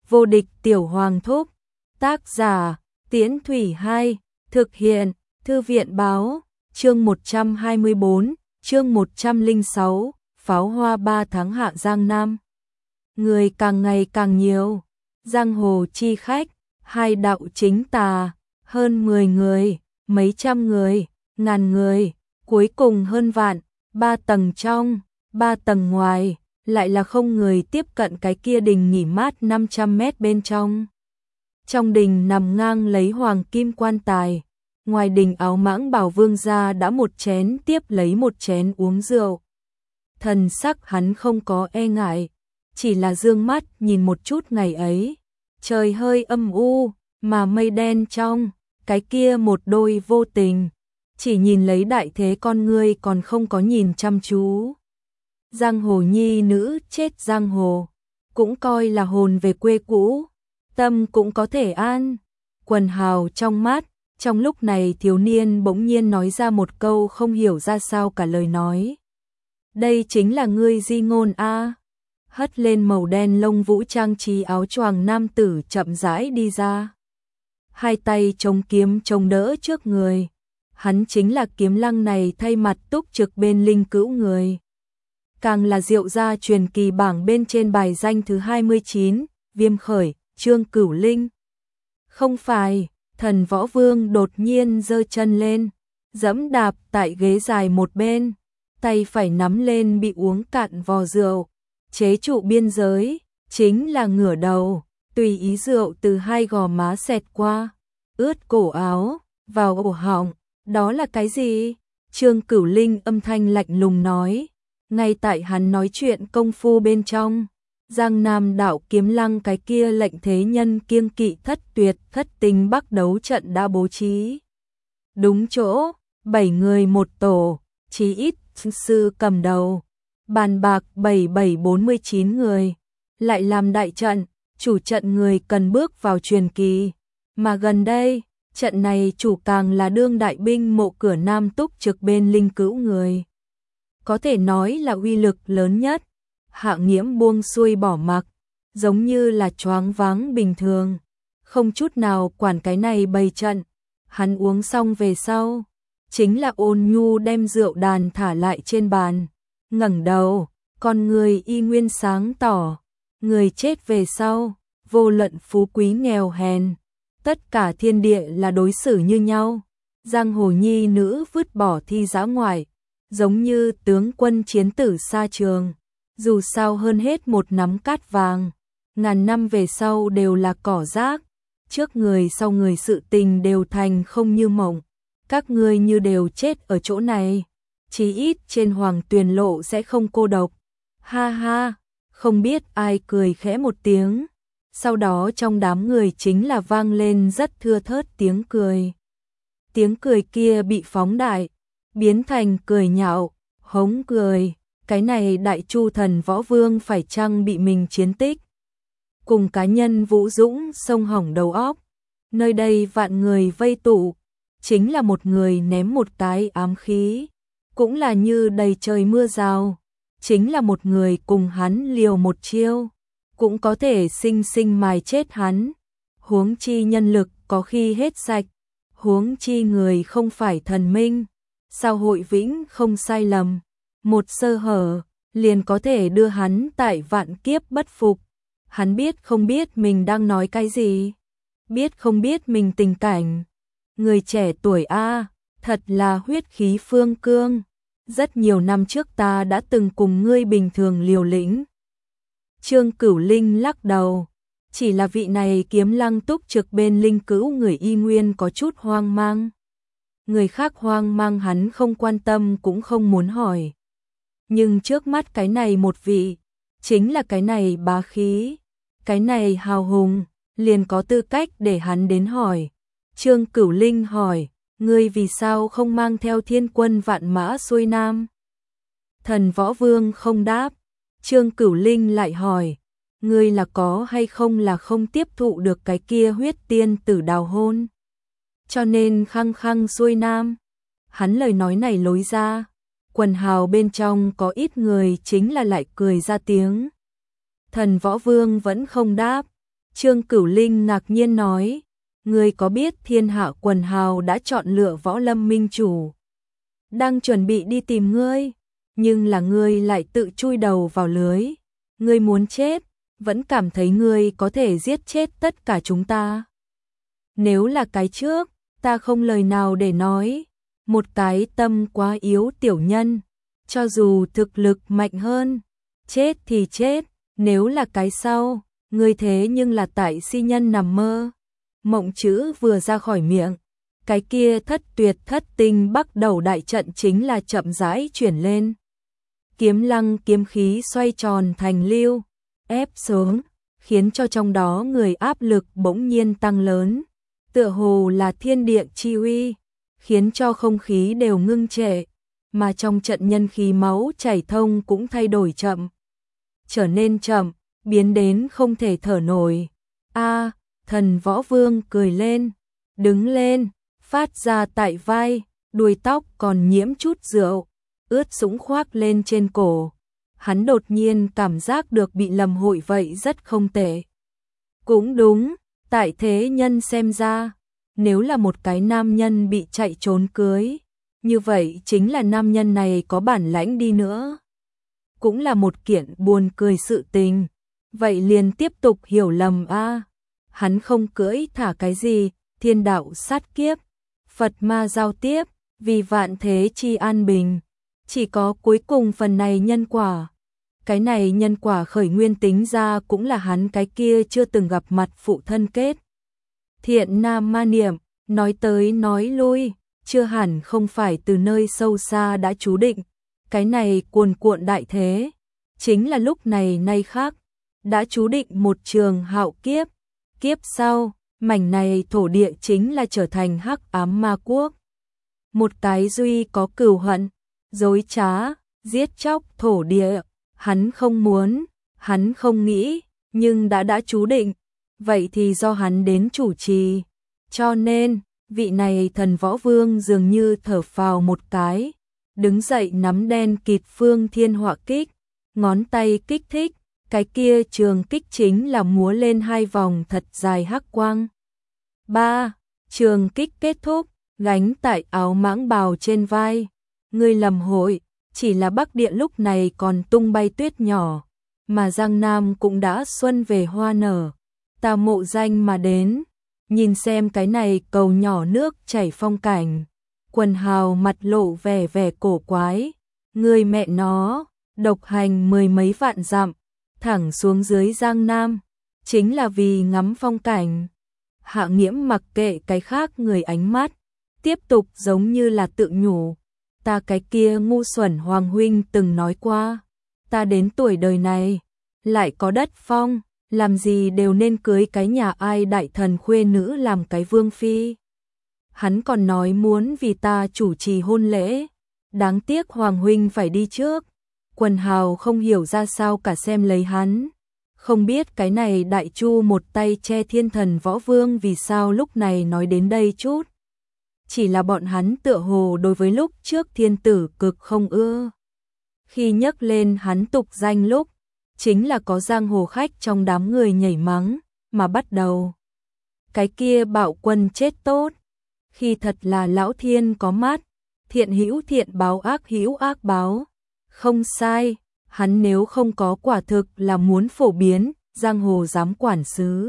Vô địch tiểu hoàng thúc. Tác giả, Tiễn Thủy 2, thực hiện, Thư viện báo, chương 124, chương 106, pháo hoa 3 tháng hạ Giang Nam. Người càng ngày càng nhiều, giang hồ chi khách, hai đạo chính tà, hơn 10 người, mấy trăm người, ngàn người, cuối cùng hơn vạn, 3 tầng trong, 3 tầng ngoài, lại là không người tiếp cận cái kia đình nghỉ mát 500 mét bên trong. Trong đình nằm ngang lấy hoàng kim quan tài, ngoài đình áo mãng bảo vương gia đã một chén tiếp lấy một chén uống rượu. Thần sắc hắn không có e ngại, chỉ là dương mắt nhìn một chút ngày ấy. Trời hơi âm u, mà mây đen trong, cái kia một đôi vô tình, chỉ nhìn lấy đại thế con ngươi còn không có nhìn chăm chú. Giang hồ nhi nữ chết giang hồ, cũng coi là hồn về quê cũ, tâm cũng có thể an. Quần hào trong mắt, trong lúc này thiếu niên bỗng nhiên nói ra một câu không hiểu ra sao cả lời nói. Đây chính là ngươi Di Ngôn a. Hất lên màu đen lông vũ trang trí áo choàng nam tử chậm rãi đi ra. Hai tay chống kiếm chống đỡ trước người. Hắn chính là Kiếm Lăng này thay mặt túc trực bên linh cữu người. Càng là Diệu gia truyền kỳ bảng bên trên bài danh thứ 29, Viêm Khởi, Trương Cửu Linh. Không phải, Thần Võ Vương đột nhiên giơ chân lên, giẫm đạp tại ghế dài một bên, tay phải nắm lên bị uống cạn vò rượu, chế trụ biên giới, chính là ngửa đầu, tùy ý rượu từ hai gò má xẹt qua, ướt cổ áo, vào cổ họng, đó là cái gì? Trương Cửu Linh âm thanh lạnh lùng nói, ngay tại hắn nói chuyện công phu bên trong, Giang Nam đạo Kiếm Lăng cái kia lệnh thế nhân kiêng kỵ thất tuyệt thất tinh bắc đấu trận đã bố trí. Đúng chỗ, 7 người một tổ, chí ít sư cầm đầu, bàn bạc 7749 người, lại làm đại trận, chủ trận người cần bước vào truyền kỳ, mà gần đây, trận này chủ càng là đương đại binh mộ cửa Nam túc trực bên linh cữu người. Có thể nói là uy lực lớn nhất. Hạ Nghiễm buông xuôi bỏ mặc, giống như là choáng váng bình thường, không chút nào quản cái này bày trận. Hắn uống xong về sau, chính là ôn nhu đem rượu đàn thả lại trên bàn, ngẩng đầu, con người y nguyên sáng tỏ, người chết về sau, vô luận phú quý nghèo hèn, tất cả thiên địa là đối xử như nhau. Giang hồ nhi nữ vứt bỏ thi dã ngoại, giống như tướng quân chiến tử xa trường. Dù sao hơn hết một nắm cát vàng, ngàn năm về sau đều là cỏ rác, trước người sau người sự tình đều thành không như mộng, các ngươi như đều chết ở chỗ này, chí ít trên hoàng tuyền lộ sẽ không cô độc. Ha ha, không biết ai cười khẽ một tiếng, sau đó trong đám người chính là vang lên rất thưa thớt tiếng cười. Tiếng cười kia bị phóng đại, biến thành cười nhạo, hống cười. Cái này đại chu thần võ vương phải chăng bị mình chiến tích? Cùng cá nhân vũ dũng sông hỏng đầu óc. Nơi đây vạn người vây tụ, chính là một người ném một cái ám khí, cũng là như đầy trời mưa rào, chính là một người cùng hắn liều một chiêu, cũng có thể sinh sinh mài chết hắn. Huống chi nhân lực có khi hết sạch, huống chi người không phải thần minh, sao hội vĩnh không sai lầm. Một sơ hở, liền có thể đưa hắn tại vạn kiếp bất phục. Hắn biết không biết mình đang nói cái gì? Biết không biết mình tình cảnh? Người trẻ tuổi a, thật là huyết khí phương cương. Rất nhiều năm trước ta đã từng cùng ngươi bình thường liều lĩnh. Trương Cửu Linh lắc đầu. Chỉ là vị này Kiếm Lăng túc trực bên linh cữu người y nguyên có chút hoang mang. Người khác hoang mang hắn không quan tâm cũng không muốn hỏi. Nhưng trước mắt cái này một vị, chính là cái này bá khí, cái này hào hùng, liền có tư cách để hắn đến hỏi. Trương Cửu Linh hỏi, ngươi vì sao không mang theo thiên quân vạn mã xuôi Nam? Thần Võ Vương không đáp. Trương Cửu Linh lại hỏi, ngươi là có hay không là không tiếp thụ được cái kia huyết tiên tử đào hôn, cho nên khăng khăng xuôi Nam? Hắn lời nói này lối ra, quần hào bên trong có ít người chính là lại cười ra tiếng. Thần Võ Vương vẫn không đáp. Trương Cửu Linh ngạc nhiên nói, ngươi có biết thiên hạ quần hào đã chọn lựa Võ Lâm minh chủ, đang chuẩn bị đi tìm ngươi, nhưng là ngươi lại tự chui đầu vào lưới, ngươi muốn chết, vẫn cảm thấy ngươi có thể giết chết tất cả chúng ta. Nếu là cái trước, ta không lời nào để nói, một cái tâm quá yếu tiểu nhân, cho dù thực lực mạnh hơn, chết thì chết, nếu là cái sau, ngươi thế nhưng là tại si nhân nằm mơ. Mộng chữ vừa ra khỏi miệng, cái kia thất tuyệt thất tinh bắt đầu đại trận chính là chậm rãi chuyển lên. Kiếm lăng kiếm khí xoay tròn thành lưu, ép xuống, khiến cho trong đó người áp lực bỗng nhiên tăng lớn, tựa hồ là thiên địa chi uy, khiến cho không khí đều ngưng trệ, mà trong trận nhân khí máu chảy thông cũng thay đổi chậm, trở nên chậm, biến đến không thể thở nổi. A, Thần Võ Vương cười lên, đứng lên, phát ra tại vai, đuôi tóc còn nhiễm chút rượu, ướt sũng khoác lên trên cổ. Hắn đột nhiên cảm giác được bị lầm hội vậy rất không tệ. Cũng đúng, tại thế nhân xem ra, nếu là một cái nam nhân bị chạy trốn cưới, như vậy chính là nam nhân này có bản lãnh đi nữa, cũng là một kiện buồn cười sự tình. Vậy liền tiếp tục hiểu lầm a. Hắn không cưỡi thả cái gì, thiên đạo sát kiếp, Phật ma giao tiếp, vì vạn thế chi an bình. Chỉ có cuối cùng phần này nhân quả. Cái này nhân quả khởi nguyên tính ra cũng là hắn cái kia chưa từng gặp mặt phụ thân kết. Thiện nam ma niệm, nói tới nói lui, chưa hẳn không phải từ nơi sâu xa đã chú định. Cái này cuồn cuộn đại thế, chính là lúc này nay khác, đã chú định một trường hạo kiếp. Kiếp sau, mảnh này thổ địa chính là trở thành hắc ám ma quốc. Một cái duy có cừu hận, dối trá, giết chóc thổ địa, hắn không muốn, hắn không nghĩ, nhưng đã chú định, vậy thì do hắn đến chủ trì. Cho nên, vị này Thần Võ Vương dường như thở phào một cái, đứng dậy nắm đen kịt phương thiên họa kích, ngón tay kích thích, cái kia trường kích chính là múa lên hai vòng thật dài hắc quang. 3. Trường kích kết thúc, gánh tại áo mãng bào trên vai. Ngươi lầm hội, chỉ là Bắc Địa lúc này còn tung bay tuyết nhỏ, mà Giang Nam cũng đã xuân về hoa nở. Ta mộ danh mà đến, nhìn xem cái này cầu nhỏ nước chảy phong cảnh. Quần hào mặt lộ vẻ vẻ cổ quái, người mẹ nó, độc hành mười mấy vạn dặm, thẳng xuống dưới Giang Nam, chính là vì ngắm phong cảnh. Hạ Nghiễm mặc kệ cái khác người ánh mắt, tiếp tục giống như là tự nhủ, ta cái kia ngu xuẩn Hoàng huynh từng nói qua, ta đến tuổi đời này, lại có đất phong, làm gì đều nên cưới cái nhà ai đại thần khuê nữ làm cái vương phi. Hắn còn nói muốn vì ta chủ trì hôn lễ, đáng tiếc Hoàng huynh phải đi trước. Quần hào không hiểu ra sao cả xem lấy hắn, không biết cái này đại chu một tay che thiên thần Võ Vương vì sao lúc này nói đến đây chút. Chỉ là bọn hắn tựa hồ đối với lúc trước thiên tử cực không ưa. Khi nhắc lên hắn tục danh lúc, chính là có giang hồ khách trong đám người nhảy mắng, mà bắt đầu. Cái kia Bạo Quân chết tốt, khi thật là lão thiên có mắt, thiện hữu thiện báo ác hữu ác báo. Không sai, hắn nếu không có quả thực là muốn phổ biến, giang hồ giám quản sứ.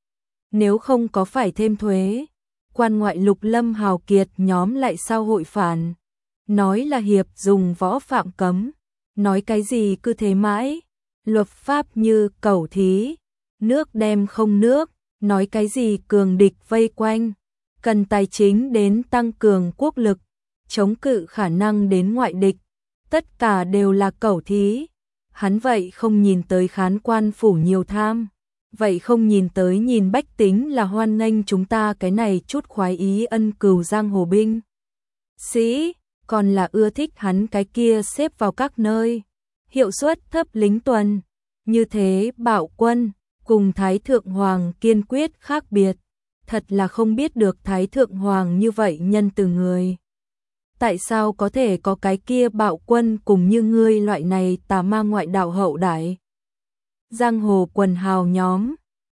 Nếu không có phải thêm thuế, quan ngoại lục lâm hào kiệt nhóm lại sao hội phản. Nói là hiệp dùng võ phạm cấm, nói cái gì cứ thế mãi, luật pháp như cẩu thí, nước đem không nước, nói cái gì cường địch vây quanh, cần tài chính đến tăng cường quốc lực, chống cự khả năng đến ngoại địch. Tất cả đều là cẩu thí. Hắn vậy không nhìn tới khán quan phủ nhiều tham, vậy không nhìn tới nhìn bách tính là hoan nghênh chúng ta cái này chút khoái ý ân cừu giang hồ binh sĩ, còn là ưa thích hắn cái kia xếp vào các nơi hiệu suất thấp lính tuần. Như thế Bạo Quân cùng Thái Thượng Hoàng kiên quyết khác biệt, thật là không biết được Thái Thượng Hoàng như vậy nhân từ người. Tại sao có thể có cái kia Bạo Quân cùng như ngươi loại này tà ma ngoại đạo hậu đại? Giang hồ quần hào nhóm,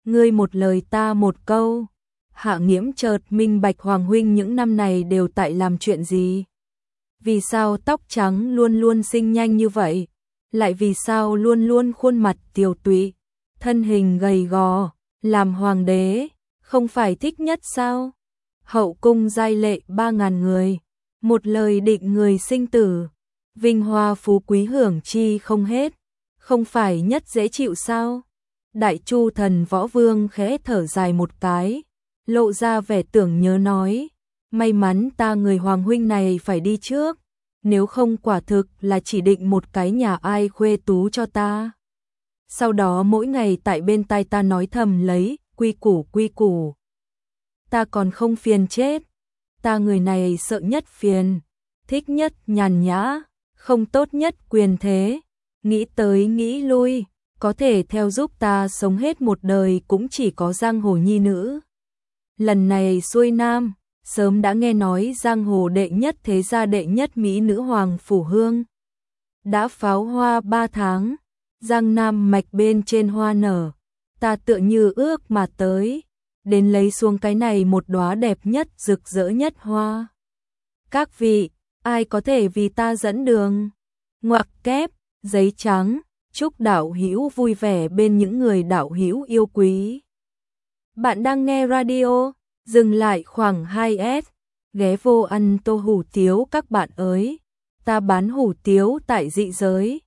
Ngươi một lời ta một câu. Hạ Nghiễm chợt minh bạch Hoàng huynh những năm này đều tại làm chuyện gì. Vì sao tóc trắng luôn luôn sinh nhanh như vậy? Lại vì sao luôn luôn khuôn mặt tiều tụy, thân hình gầy gò, làm hoàng đế, không phải thích nhất sao? Hậu cung giai lệ 3.000 người, một lời định người sinh tử, vinh hoa phú quý hưởng chi không hết, không phải nhất dễ chịu sao? Đại Chu Thần Võ Vương khẽ thở dài một cái, lộ ra vẻ tưởng nhớ nói, may mắn ta người Hoàng huynh này phải đi trước, nếu không quả thực là chỉ định một cái nhà ai khuê tú cho ta. Sau đó mỗi ngày tại bên tai ta nói thầm lấy, quy củ. Ta còn không phiền chết, ta người này sợ nhất phiền, thích nhất nhàn nhã, không tốt nhất quyền thế, nghĩ tới nghĩ lui, có thể theo giúp ta sống hết một đời cũng chỉ có giang hồ nhi nữ. Lần này xuôi nam, sớm đã nghe nói giang hồ đệ nhất thế gia đệ nhất mỹ nữ Hoàng Phủ Hương. Đã pháo hoa 3 tháng, giang nam mạch bên trên hoa nở, ta tựa như ước mà tới, đến lấy xuống cái này một đóa đẹp nhất rực rỡ nhất hoa. Các vị, ai có thể vì ta dẫn đường? Ngoặc kép, giấy trắng, chúc đạo hữu vui vẻ bên những người đạo hữu yêu quý. Bạn đang nghe radio, dừng lại khoảng 2S, ghé vô ăn tô hủ tiếu các bạn ơi. Ta bán hủ tiếu tại dị giới,